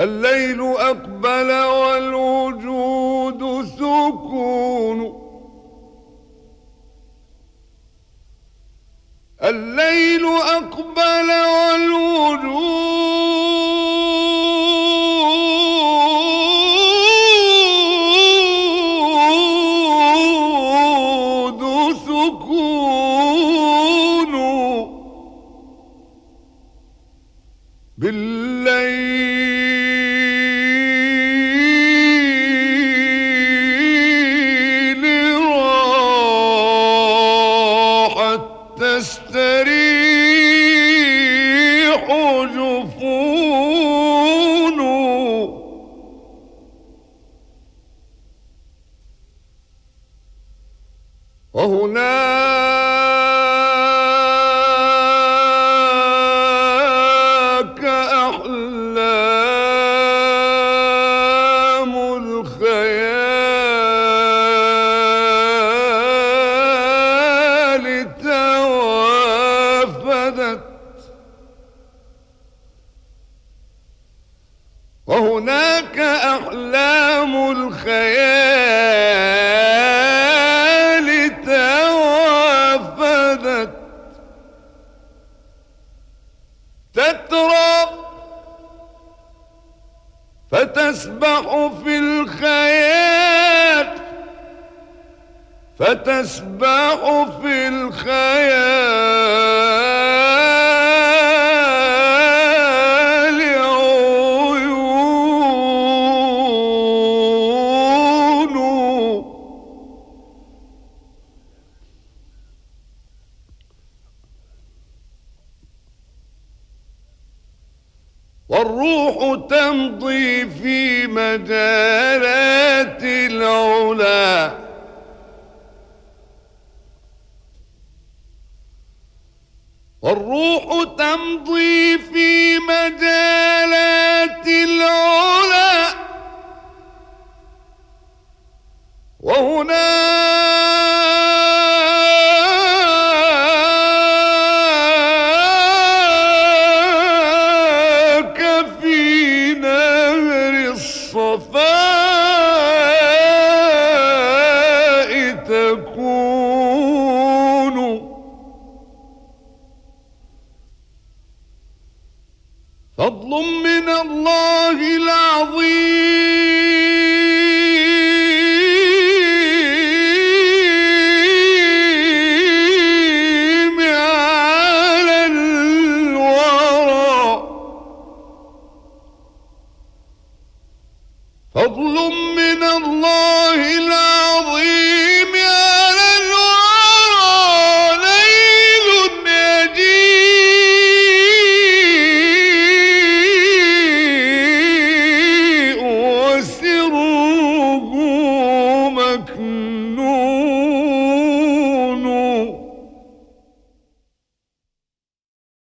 الليل أقبل والوجود سكون. الليل أقبل والوجود سكون. بالليل راحت تستريح جفون. وهناك أحلام الخيال توافدت. وهناك أحلام الخيال توافدت. تترى فتسبح في الخيال، فتسبح في الخيال عيون. والروح تمضي في مجالات العلا. والروح تمضي في مجالات العلا. وهناك في نهر الصفاء تكون. فضل من الله العظيم على الورى. فضل من الله العظيم على الورى. ليل يجيء وسره مكنون.